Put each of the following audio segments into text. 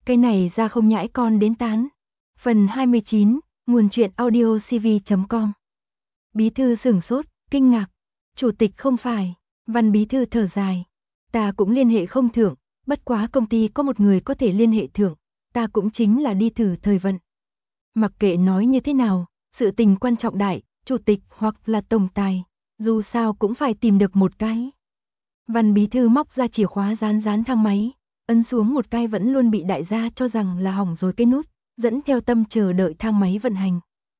Cái này ra không nhãi con đến tán. Phần 29, nguồn truyện audio cv.com. Bí thư sửng sốt, kinh ngạc. Chủ tịch không phải. Văn bí thư thở dài. Ta cũng liên hệ không thượng, bất quá công ty có một người có thể liên hệ thượng, ta cũng chính là đi thử thời vận. Mặc kệ nói như thế nào, sự tình quan trọng đại, chủ tịch hoặc là tổng tài, dù sao cũng phải tìm được một cái. Văn bí thư móc ra chìa khóa dán thang máy, ấn xuống một cái vẫn luôn bị đại gia cho rằng là hỏng rồi cái nút, dẫn theo tâm chờ đợi thang máy vận hành.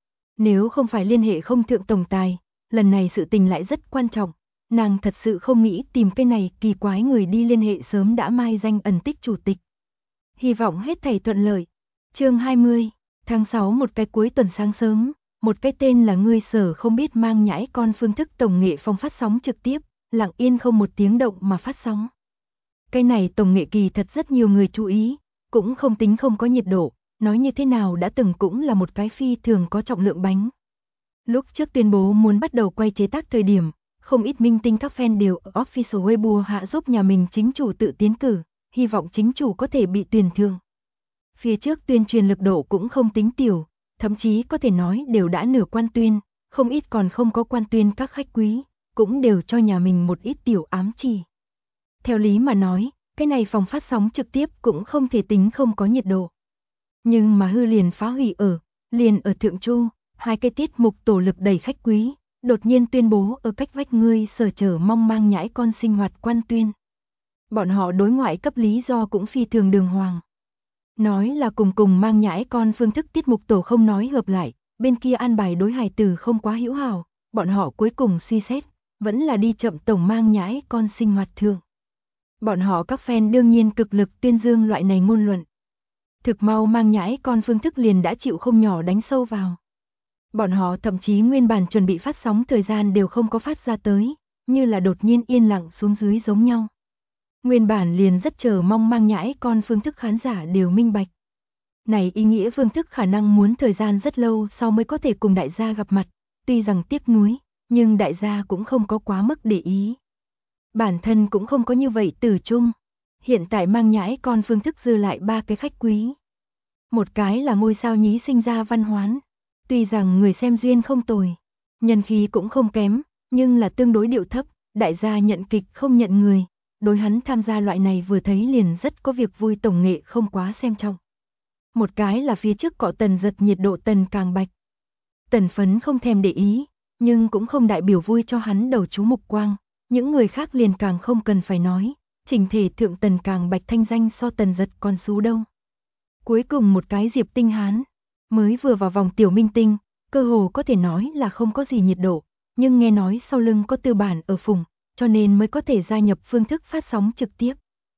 Nếu không phải liên hệ không thượng tổng tài, lần này sự tình lại rất quan trọng, nàng thật sự không nghĩ tìm cái này kỳ quái người đi liên hệ sớm đã mai danh ẩn tích chủ tịch. Hy vọng hết thảy thuận lợi. Chương 20, tháng 6 một cái cuối tuần sáng sớm, một cái tên là ngươi sở không biết mang nhãi con phương thức tổng nghệ phong phát sóng trực tiếp, lặng yên không một tiếng động mà phát sóng. Cái này tổng nghệ kỳ thật rất nhiều người chú ý, cũng không tính không có nhiệt độ, nói như thế nào đã từng cũng là một cái phi thường có trọng lượng bánh. Lúc trước tuyên bố muốn bắt đầu quay chế tác thời điểm, không ít minh tinh các fan đều ở official Weibo hạ giúp nhà mình chính chủ tự tiến cử, hy vọng chính chủ có thể bị tuyển thưởng. Phía trước tuyên truyền lực độ cũng không tính tiểu, thậm chí có thể nói đều đã nửa quan tuyên, không ít còn không có quan tuyên các khách quý, cũng đều cho nhà mình một ít tiểu ám chỉ. Theo lý mà nói, cái này phòng phát sóng trực tiếp cũng không thể tính không có nhiệt độ. Nhưng mà hư liền phá hủy liền ở Thượng Chu, hai cái tiết mục tổ lực đầy khách quý, đột nhiên tuyên bố ở cách vách ngươi sở chờ mong mang nhãi con sinh hoạt quan tuyên. Bọn họ đối ngoại cấp lý do cũng phi thường đường hoàng. Nói là cùng mang nhãi con phương thức tiết mục tổ không nói hợp lại, bên kia an bài đối hài tử không quá hữu hảo, bọn họ cuối cùng suy xét, vẫn là đi chậm tổng mang nhãi con sinh hoạt thường. Bọn họ các fan đương nhiên cực lực tuyên dương loại này ngôn luận. Thực mau mang nhãi con phương thức liền đã chịu không nhỏ đánh sâu vào. Bọn họ thậm chí nguyên bản chuẩn bị phát sóng thời gian đều không có phát ra tới, như là đột nhiên yên lặng xuống dưới giống nhau. Nguyên bản liền rất chờ mong mang nhãi con phương thức khán giả đều minh bạch. Này ý nghĩa phương thức khả năng muốn thời gian rất lâu sau mới có thể cùng đại gia gặp mặt, tuy rằng tiếc nuối, nhưng đại gia cũng không có quá mức để ý. Bản thân cũng không có như vậy tử chung. Hiện tại mang nhãi con phương thức dư lại ba cái khách quý. Một cái là ngôi sao nhí sinh ra Văn Hoán. Tuy rằng người xem duyên không tồi, nhân khí cũng không kém, nhưng là tương đối điệu thấp, đại gia nhận kịch không nhận người. Đối hắn tham gia loại này vừa thấy liền rất có việc vui tổng nghệ không quá xem trọng. Một cái là phía trước cọ Tần giật nhiệt độ Tần Càng Bạch. Tần phấn không thèm để ý, nhưng cũng không đại biểu vui cho hắn đầu chú mục quang. Những người khác liền càng không cần phải nói, chỉnh thể thượng Tần Càng Bạch thanh danh so Tần giật còn xú đâu. Cuối cùng một cái Diệp Tinh Hán, mới vừa vào vòng tiểu minh tinh, cơ hồ có thể nói là không có gì nhiệt độ, nhưng nghe nói sau lưng có tư bản ở phùng, cho nên mới có thể gia nhập phương thức phát sóng trực tiếp.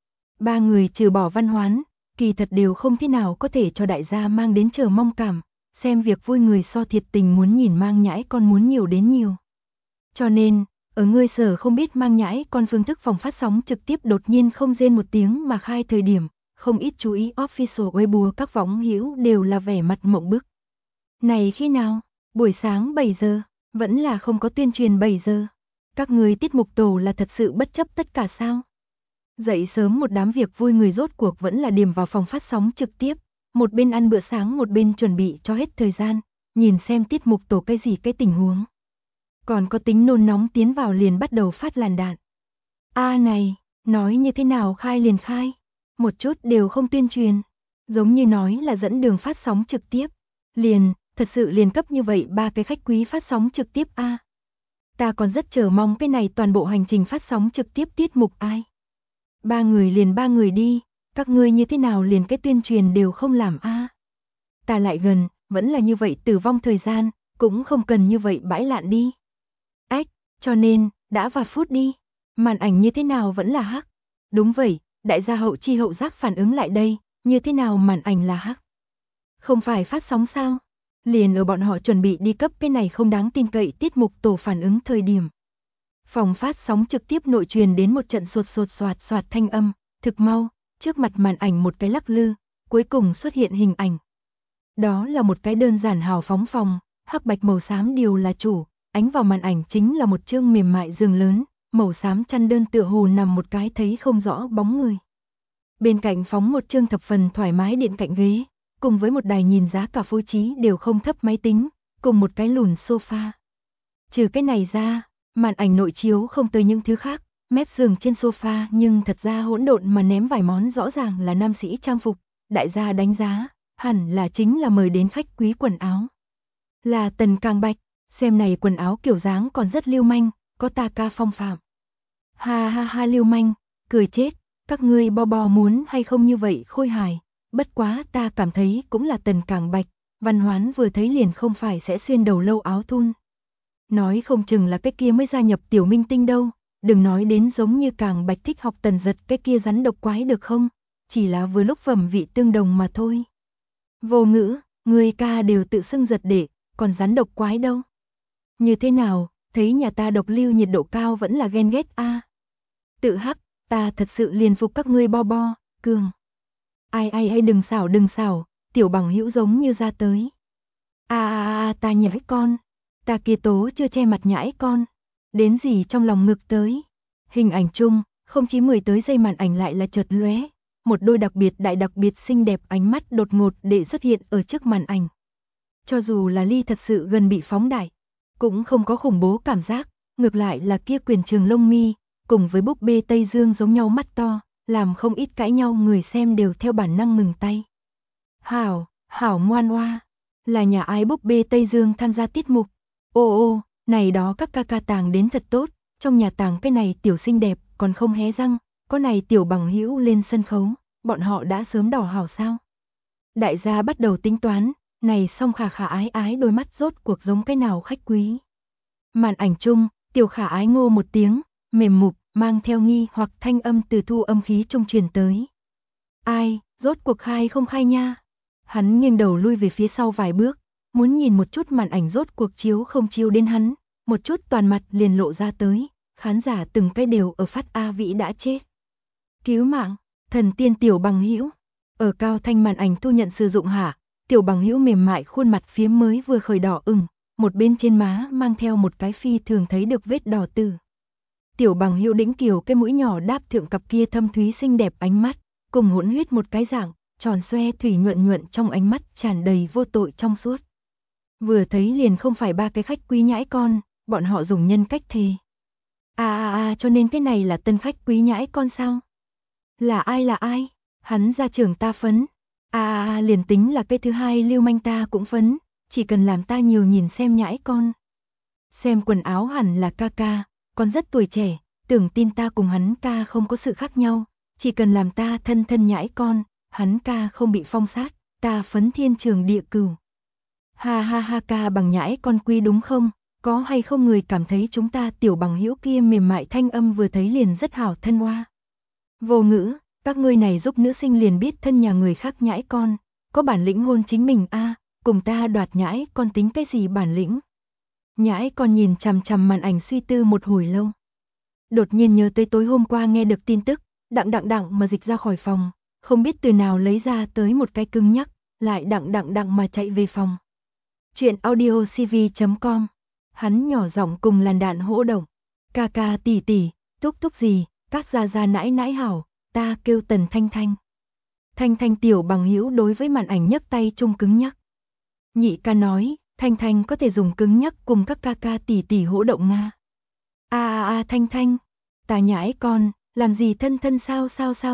Ba người trừ bỏ Văn Hoán, kỳ thật đều không thế nào có thể cho đại gia mang đến chờ mong cảm, xem việc vui người so thiệt tình muốn nhìn mang nhãi con muốn nhiều đến nhiều. Cho nên, ở ngươi sở không biết mang nhãi con phương thức phòng phát sóng trực tiếp đột nhiên không rên một tiếng mà khai thời điểm, không ít chú ý official Weibo các võng hữu đều là vẻ mặt mộng bức. Này khi nào? Buổi sáng 7 giờ, vẫn là không có tuyên truyền 7 giờ. Các người tiết mục tổ là thật sự bất chấp tất cả sao? Dậy sớm một đám việc vui người rốt cuộc vẫn là điểm vào phòng phát sóng trực tiếp, một bên ăn bữa sáng một bên chuẩn bị cho hết thời gian, nhìn xem tiết mục tổ cái gì cái tình huống. Còn có tính nôn nóng tiến vào liền bắt đầu phát làn đạn. Này, nói như thế nào khai liền khai, một chút đều không tuyên truyền, giống như nói là dẫn đường phát sóng trực tiếp, thật sự liền cấp như vậy ba cái khách quý phát sóng trực tiếp Ta còn rất chờ mong cái này toàn bộ hành trình phát sóng trực tiếp tiết mục ai. Ba người đi, các ngươi như thế nào liền cái tuyên truyền đều không làm Ta lại gần, vẫn là như vậy tử vong thời gian, cũng không cần như vậy bãi lạn đi. Cho nên, đã vài phút đi, màn ảnh như thế nào vẫn là hắc. Đúng vậy, đại gia hậu chi hậu giác phản ứng lại đây, như thế nào màn ảnh là hắc. Không phải phát sóng sao? Liền ở bọn họ chuẩn bị đi cấp cái này không đáng tin cậy tiết mục tổ phản ứng thời điểm. Phòng phát sóng trực tiếp nội truyền đến một trận sột soạt thanh âm, thực mau, trước mặt màn ảnh một cái lắc lư, cuối cùng xuất hiện hình ảnh. Đó là một cái đơn giản hào phóng phòng, hắc bạch màu xám đều là chủ, ánh vào màn ảnh chính là một chương mềm mại giường lớn, màu xám chăn đơn tựa hồ nằm một cái thấy không rõ bóng người. Bên cạnh phóng một chương thập phần thoải mái điện cạnh ghế, cùng với một đài nhìn giá cả phối trí đều không thấp máy tính, cùng một cái lùn sofa. Trừ cái này ra, màn ảnh nội chiếu không tới những thứ khác, mép giường trên sofa nhưng thật ra hỗn độn mà ném vài món rõ ràng là nam sĩ trang phục, đại gia đánh giá, hẳn là chính là mời đến khách quý quần áo. Là Tần Càng Bạch, xem này quần áo kiểu dáng còn rất lưu manh, có ta ca phong phạm. Ha ha ha lưu manh, cười chết, các ngươi bo bo muốn hay không như vậy khôi hài, bất quá ta cảm thấy cũng là Tần Càng Bạch, Văn Hoán vừa thấy liền không phải sẽ xuyên đầu lâu áo thun. Nói không chừng là cái kia mới gia nhập tiểu minh tinh đâu, đừng nói đến giống như Càng Bạch thích học Tần Giật cái kia rắn độc quái được không, chỉ là vừa lúc phẩm vị tương đồng mà thôi. Vô ngữ, người ca đều tự xưng Giật đệ, còn rắn độc quái đâu. Như thế nào, thấy nhà ta độc lưu nhiệt độ cao vẫn là ghen ghét a. Tự hắc, ta thật sự liền phục các ngươi bo bo, cường. Ai đừng xảo, tiểu bằng hữu giống như ra tới. Ta nhãi con, ta kia tố chưa che mặt nhãi con, đến gì trong lòng ngực tới. Hình ảnh chung, không chí 10 tới giây màn ảnh lại là chợt lóe, một đôi đặc biệt xinh đẹp ánh mắt đột ngột để xuất hiện ở trước màn ảnh. Cho dù là ly thật sự gần bị phóng đại, cũng không có khủng bố cảm giác, ngược lại là kia quyền trường lông mi, cùng với búp bê Tây Dương giống nhau mắt to, làm không ít cãi nhau người xem đều theo bản năng ngừng tay. Hảo ngoan oa, là nhà ai búp bê Tây Dương tham gia tiết mục. Ô, này đó các ca ca tàng đến thật tốt, trong nhà tàng cái này tiểu xinh đẹp, còn không hé răng, có này tiểu bằng hữu lên sân khấu, bọn họ đã sớm đỏ hảo sao. Đại gia bắt đầu tính toán, này song khả ái đôi mắt rốt cuộc giống cái nào khách quý. Màn ảnh chung, tiểu khả ái ngô một tiếng, mềm mục, mang theo nghi hoặc thanh âm từ thu âm khí trung truyền tới. Ai, rốt cuộc khai không khai nha. Hắn nghiêng đầu lui về phía sau vài bước, muốn nhìn một chút màn ảnh rốt cuộc chiếu không chiếu đến hắn, một chút toàn mặt liền lộ ra tới, khán giả từng cái đều ở phát A Vĩ đã chết. Cứu mạng, thần tiên tiểu bằng hữu. Ở cao thanh màn ảnh thu nhận sử dụng hạ, tiểu bằng hữu mềm mại khuôn mặt phía mới vừa khởi đỏ ửng, một bên trên má mang theo một cái phi thường thấy được vết đỏ từ. Tiểu bằng hữu đĩnh kiều cái mũi nhỏ đáp thượng cặp kia thâm thúy xinh đẹp ánh mắt, cùng hỗn huyết một cái dạng, tròn xoe thủy nhuận trong ánh mắt tràn đầy vô tội trong suốt. Vừa thấy liền không phải ba cái khách quý nhãi con, bọn họ dùng nhân cách thề. Cho nên cái này là tân khách quý nhãi con sao? Là ai? Hắn ra trường ta phấn. Liền tính là cái thứ hai lưu manh ta cũng phấn, chỉ cần làm ta nhiều nhìn xem nhãi con. Xem quần áo hẳn là ca, còn rất tuổi trẻ, tưởng tin ta cùng hắn ca không có sự khác nhau, chỉ cần làm ta thân nhãi con, hắn ca không bị phong sát, ta phấn thiên trường địa cửu. Ha ca bằng nhãi con quy đúng không? Có hay không người cảm thấy chúng ta tiểu bằng hữu kia mềm mại thanh âm vừa thấy liền rất hảo thân hoa. Vô ngữ, các ngươi này giúp nữ sinh liền biết thân nhà người khác nhãi con, có bản lĩnh hôn chính mình cùng ta đoạt nhãi con tính cái gì bản lĩnh. Nhãi con nhìn chằm màn ảnh suy tư một hồi lâu. Đột nhiên nhớ tới tối hôm qua nghe được tin tức, đặng mà dịch ra khỏi phòng, không biết từ nào lấy ra tới một cái cứng nhắc, lại đặng mà chạy về phòng. Chuyện audio cv.com. Hắn nhỏ giọng cùng làn đạn hỗ động. Ca tỷ, túc gì, các gia nãi hảo, ta kêu Tần Thanh Thanh. Thanh tiểu bằng hữu đối với màn ảnh nhấc tay chung cứng nhắc. Nhị ca nói, Thanh có thể dùng cứng nhắc cùng các ca tỷ hỗ động nga. Thanh, ta nhãi con, làm gì thân sao?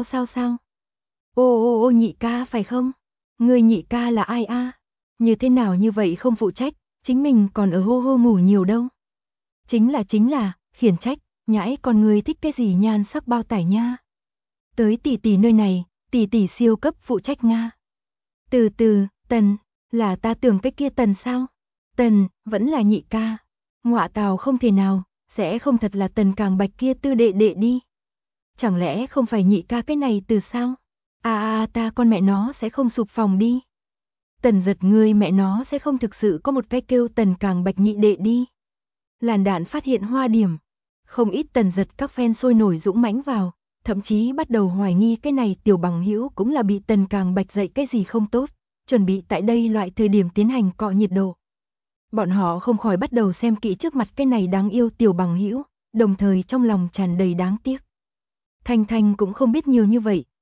Ô nhị ca phải không? Người nhị ca là ai Như thế nào như vậy không phụ trách, chính mình còn ở hô ngủ nhiều đâu. Chính là, khiển trách, nhãi con người thích cái gì nhan sắc bao tải nha. Tới tỷ nơi này, tỷ siêu cấp phụ trách nga. Từ, Tần, là ta tưởng cái kia Tần sao? Tần, vẫn là nhị ca. Ngọa tào không thể nào, sẽ không thật là Tần Càng Bạch kia tư đệ đi. Chẳng lẽ không phải nhị ca cái này từ sao? Ta con mẹ nó sẽ không sụp phòng đi. Tần Giật ngươi mẹ nó sẽ không thực sự có một cái kêu Tần Càng Bạch nhị đệ đi. Làn đạn phát hiện hoa điểm. Không ít Tần Giật các fan sôi nổi dũng mãnh vào, thậm chí bắt đầu hoài nghi cái này tiểu bằng hữu cũng là bị Tần Càng Bạch dạy cái gì không tốt, chuẩn bị tại đây loại thời điểm tiến hành cọ nhiệt độ. Bọn họ không khỏi bắt đầu xem kỹ trước mặt cái này đáng yêu tiểu bằng hữu, đồng thời trong lòng tràn đầy đáng tiếc. Thanh cũng không biết nhiều như vậy,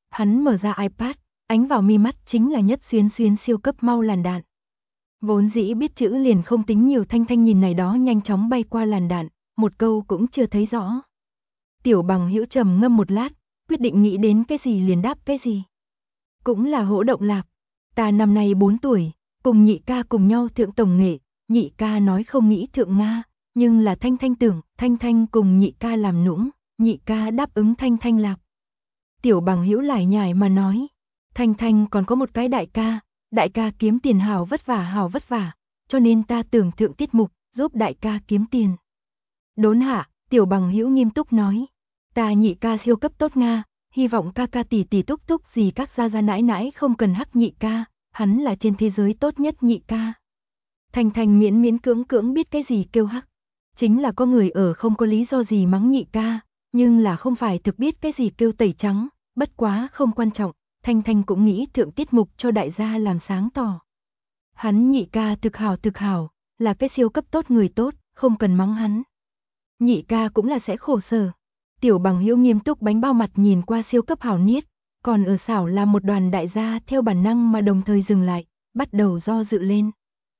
Hắn mở ra iPad, ánh vào mi mắt chính là Nhất Xuyến Xuyến siêu cấp mau làn đạn. Vốn dĩ biết chữ liền không tính nhiều, Thanh Thanh nhìn này đó nhanh chóng bay qua làn đạn, một câu cũng chưa thấy rõ. Tiểu Bằng Hữu trầm ngâm một lát, quyết định nghĩ đến cái gì liền đáp cái gì. Cũng là Hỗ Động Lạc, ta năm nay 4 tuổi, cùng nhị ca cùng nhau thượng tổng nghệ, nhị ca nói không nghĩ thượng Nga, nhưng là Thanh Thanh tưởng, Thanh Thanh cùng nhị ca làm nũng, nhị ca đáp ứng Thanh Thanh lạc. Tiểu Bằng Hữu lải nhải mà nói, Thanh Thanh còn có một cái đại ca kiếm tiền hào vất vả, cho nên ta tưởng thượng tiết mục, giúp đại ca kiếm tiền. Đốn hạ, Tiểu Bằng Hữu nghiêm túc nói, ta nhị ca siêu cấp tốt Nga, hy vọng ca ca tỷ tỷ túc túc gì các gia gia nãi nãi không cần hắc nhị ca, hắn là trên thế giới tốt nhất nhị ca. Thanh Thanh miễn miễn cưỡng biết cái gì kêu hắc, chính là có người ở không có lý do gì mắng nhị ca, nhưng là không phải thực biết cái gì kêu tẩy trắng, bất quá không quan trọng, Thanh Thanh cũng nghĩ thượng tiết mục cho đại gia làm sáng tỏ. Hắn nhị ca thực hảo, là cái siêu cấp tốt người tốt, không cần mắng hắn. Nhị ca cũng là sẽ khổ sở. Tiểu Bằng Hữu nghiêm túc bánh bao mặt nhìn qua siêu cấp hảo niết, còn ở xảo là một đoàn đại gia theo bản năng mà đồng thời dừng lại, bắt đầu do dự lên.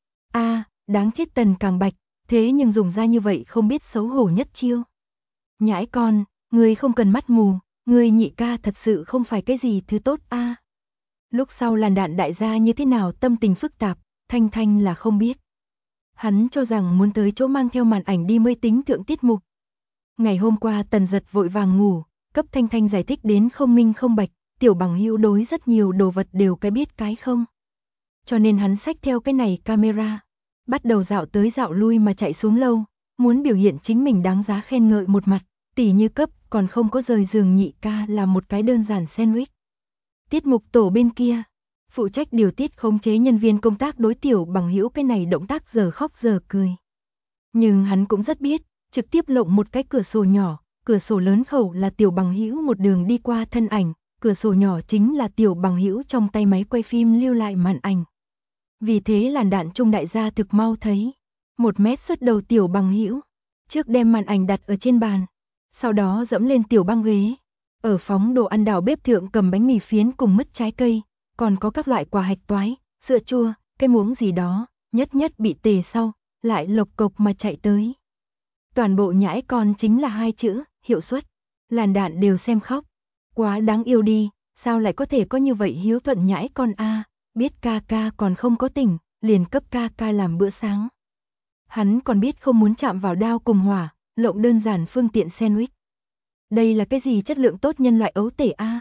Đáng chết Tần Càng Bạch, thế nhưng dùng ra như vậy không biết xấu hổ nhất chiêu. Nhãi con, ngươi không cần mắt mù, ngươi nhị ca thật sự không phải cái gì thứ tốt a. Lúc sau làn đạn đại gia như thế nào tâm tình phức tạp, Thanh Thanh là không biết. Hắn cho rằng muốn tới chỗ mang theo màn ảnh đi mới tính thượng tiết mục. Ngày hôm qua Tần Giật vội vàng ngủ, cấp Thanh Thanh giải thích đến không minh không bạch, Tiểu Bằng Hữu đối rất nhiều đồ vật đều cái biết cái không. Cho nên hắn xách theo cái này camera, bắt đầu dạo tới dạo lui mà chạy xuống lâu, muốn biểu hiện chính mình đáng giá khen ngợi một mặt, tỉ như cấp còn không có rời giường nhị ca là một cái đơn giản sandwich. Tiết mục tổ bên kia, phụ trách điều tiết khống chế nhân viên công tác đối Tiểu Bằng Hữu cái này động tác giờ khóc giờ cười. Nhưng hắn cũng rất biết, trực tiếp lộng một cái cửa sổ nhỏ, cửa sổ lớn khẩu là Tiểu Bằng Hữu một đường đi qua thân ảnh, cửa sổ nhỏ chính là Tiểu Bằng Hữu trong tay máy quay phim lưu lại màn ảnh. Vì thế làn đạn trung đại gia thực mau thấy, 1 mét xuất đầu Tiểu Bằng Hữu, trước đem màn ảnh đặt ở trên bàn, sau đó dẫm lên tiểu băng ghế, ở phóng đồ ăn đảo bếp thượng cầm bánh mì phiến cùng mứt trái cây, còn có các loại quả hạch toái, sữa chua, cái muỗng gì đó, nhất bị tề sau, lại lộc cộc mà chạy tới. Toàn bộ nhãi con chính là 2 chữ, hiệu suất. Làn đạn đều xem khóc. Quá đáng yêu đi, sao lại có thể có như vậy hiếu thuận nhãi con a, biết ca ca còn không có tỉnh, liền cấp ca ca làm bữa sáng. Hắn còn biết không muốn chạm vào đao cùng hỏa, lộng đơn giản phương tiện sandwich. Đây là cái gì chất lượng tốt nhân loại ấu tể a?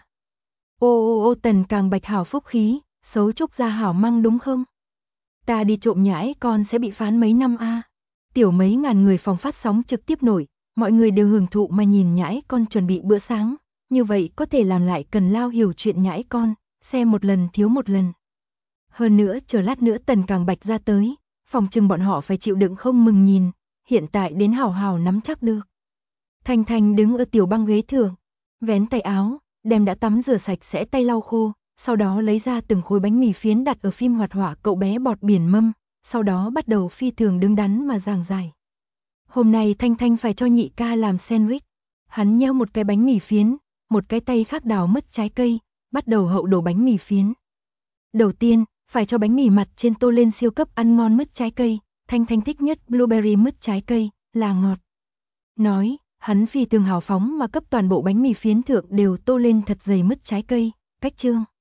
Ô Tần Càng Bạch hảo phúc khí, xấu trúc ra hảo măng đúng không? Ta đi trộm nhãi con sẽ bị phán mấy năm a. Tiểu mấy ngàn người phòng phát sóng trực tiếp nổi, mọi người đều hưởng thụ mà nhìn nhãi con chuẩn bị bữa sáng, như vậy có thể làm lại cần lao hiểu chuyện nhãi con, xem một lần thiếu một lần. Hơn nữa chờ lát nữa Tần Càng Bạch ra tới, phòng trừng bọn họ phải chịu đựng không mừng nhìn, hiện tại đến hào hào nắm chắc được. Thanh Thanh đứng ở tiểu băng ghế thượng, vén tay áo, đem đã tắm rửa sạch sẽ tay lau khô, sau đó lấy ra từng khối bánh mì phiến đặt ở phim hoạt họa cậu bé bọt biển mâm, sau đó bắt đầu phi thường đứng đắn mà giảng giải. Hôm nay Thanh Thanh phải cho nhị ca làm sandwich, hắn nheo một cái bánh mì phiến, một cái tay khác đào mứt trái cây, bắt đầu hậu đổ bánh mì phiến. Đầu tiên, phải cho bánh mì mặt trên tô lên siêu cấp ăn ngon mứt trái cây, Thanh Thanh thích nhất blueberry mứt trái cây, là ngọt. Nói, hắn phi thường hào phóng mà cấp toàn bộ bánh mì phiến thượng đều tô lên thật dày mứt trái cây, cách chương.